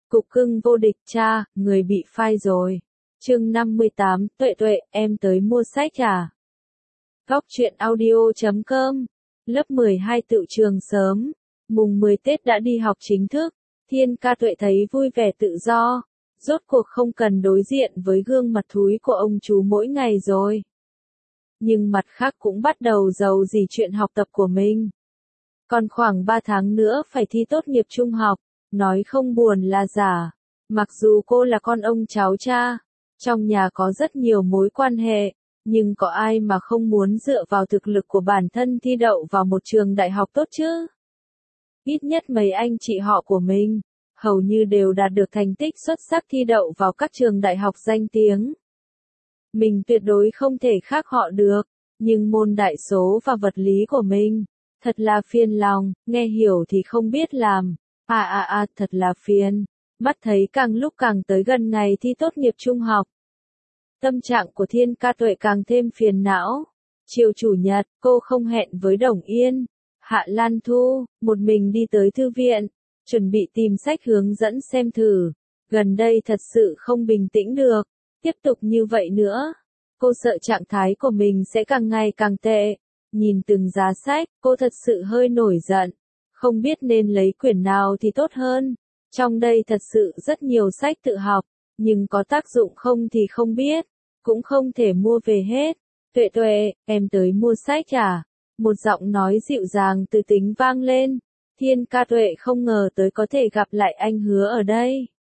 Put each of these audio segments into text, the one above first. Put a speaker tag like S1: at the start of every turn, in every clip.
S1: Cục cưng vô địch cha, người bị phai rồi. Chương 58, Tuệ Tuệ, em tới mua sách à? Góc truyện audio.com. Lớp 12 tự trường sớm. Mùng 10 Tết đã đi học chính thức. Thiên Ca Tuệ thấy vui vẻ tự do. Rốt cuộc không cần đối diện với gương mặt thúi của ông chú mỗi ngày rồi. Nhưng mặt khác cũng bắt đầu giàu gì chuyện học tập của mình. Còn khoảng 3 tháng nữa phải thi tốt nghiệp trung học. Nói không buồn là giả. Mặc dù cô là con ông cháu cha, trong nhà có rất nhiều mối quan hệ, nhưng có ai mà không muốn dựa vào thực lực của bản thân thi đậu vào một trường đại học tốt chứ? Ít nhất mấy anh chị họ của mình, hầu như đều đạt được thành tích xuất sắc thi đậu vào các trường đại học danh tiếng. Mình tuyệt đối không thể khác họ được, nhưng môn đại số và vật lý của mình, thật là phiền lòng, nghe hiểu thì không biết làm. Thật là phiền. Mắt thấy càng lúc càng tới gần ngày thi tốt nghiệp trung học. Tâm trạng của Thiên Ca Tuệ càng thêm phiền não. Chiều chủ nhật, cô không hẹn với Đồng Yên, Hạ Lan Thu, một mình đi tới thư viện, chuẩn bị tìm sách hướng dẫn xem thử. Gần đây thật sự không bình tĩnh được. Tiếp tục như vậy nữa, cô sợ trạng thái của mình sẽ càng ngày càng tệ. Nhìn từng giá sách, cô thật sự hơi nổi giận. Không biết nên lấy quyển nào thì tốt hơn. Trong đây thật sự rất nhiều sách tự học, nhưng có tác dụng không thì không biết, cũng không thể mua về hết. Tuệ Tuệ, em tới mua sách à? Một giọng nói dịu dàng từ tính vang lên. Thiên Ca Tuệ không ngờ tới có thể gặp lại anh Hứa ở đây.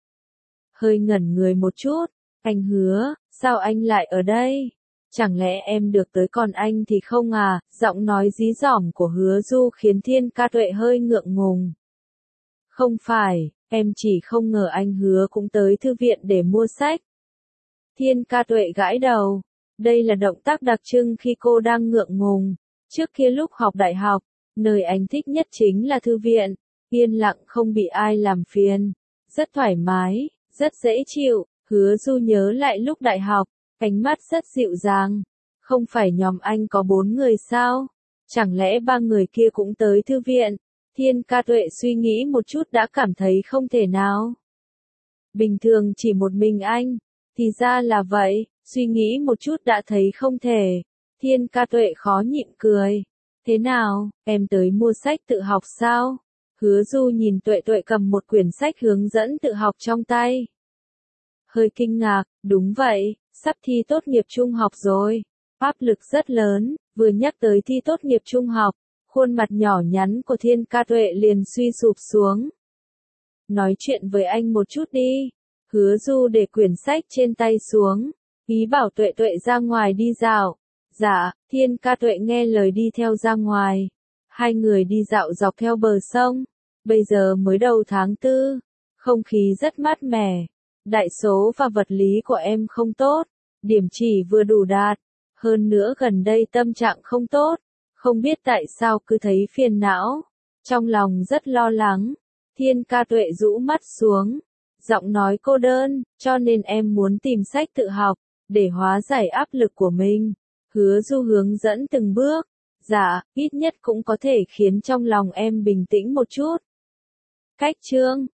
S1: Hơi ngẩn người một chút, anh Hứa, sao anh lại ở đây? Chẳng lẽ em được tới còn anh thì không à? Giọng nói dí dỏm của Hứa Du khiến Thiên Ca Tuệ hơi ngượng ngùng. Không phải, em chỉ không ngờ anh Hứa cũng tới thư viện để mua sách. Thiên Ca Tuệ gãi đầu. Đây là động tác đặc trưng khi cô đang ngượng ngùng. Trước kia lúc học đại học, nơi anh thích nhất chính là thư viện. Yên lặng không bị ai làm phiền. Rất thoải mái, rất dễ chịu. Hứa Du nhớ lại lúc đại học, ánh mắt rất dịu dàng. Không phải nhóm anh có 4 người sao? Chẳng lẽ 3 người kia cũng tới thư viện? Thiên Ca Tuệ suy nghĩ một chút đã cảm thấy không thể nào. Bình thường chỉ một mình anh, thì ra là vậy, suy nghĩ một chút đã thấy không thể. Thiên Ca Tuệ khó nhịn cười. Thế nào, em tới mua sách tự học sao? Hứa Du nhìn Tuệ Tuệ cầm một quyển sách hướng dẫn tự học trong tay. Hơi kinh ngạc, đúng vậy, sắp thi tốt nghiệp trung học rồi. Áp lực rất lớn, vừa nhắc tới thi tốt nghiệp trung học. Khuôn mặt nhỏ nhắn của Thiên Ca Tuệ liền suy sụp xuống. Nói chuyện với anh một chút đi. Hứa Du để quyển sách trên tay xuống. Ý bảo Tuệ Tuệ ra ngoài đi dạo. Dạ, Thiên Ca Tuệ nghe lời đi theo ra ngoài. Hai người đi dạo dọc theo bờ sông. Bây giờ mới đầu tháng 4. Không khí rất mát mẻ. Đại số và vật lý của em không tốt. Điểm chỉ vừa đủ đạt. Hơn nữa gần đây tâm trạng không tốt. Không biết tại sao cứ thấy phiền não. Trong lòng rất lo lắng. Thiên Ca Tuệ rũ mắt xuống. Giọng nói cô đơn, cho nên em muốn tìm sách tự học, để hóa giải áp lực của mình. Hứa Du hướng dẫn từng bước. Dạ, ít nhất cũng có thể khiến trong lòng em bình tĩnh một chút. Cách chương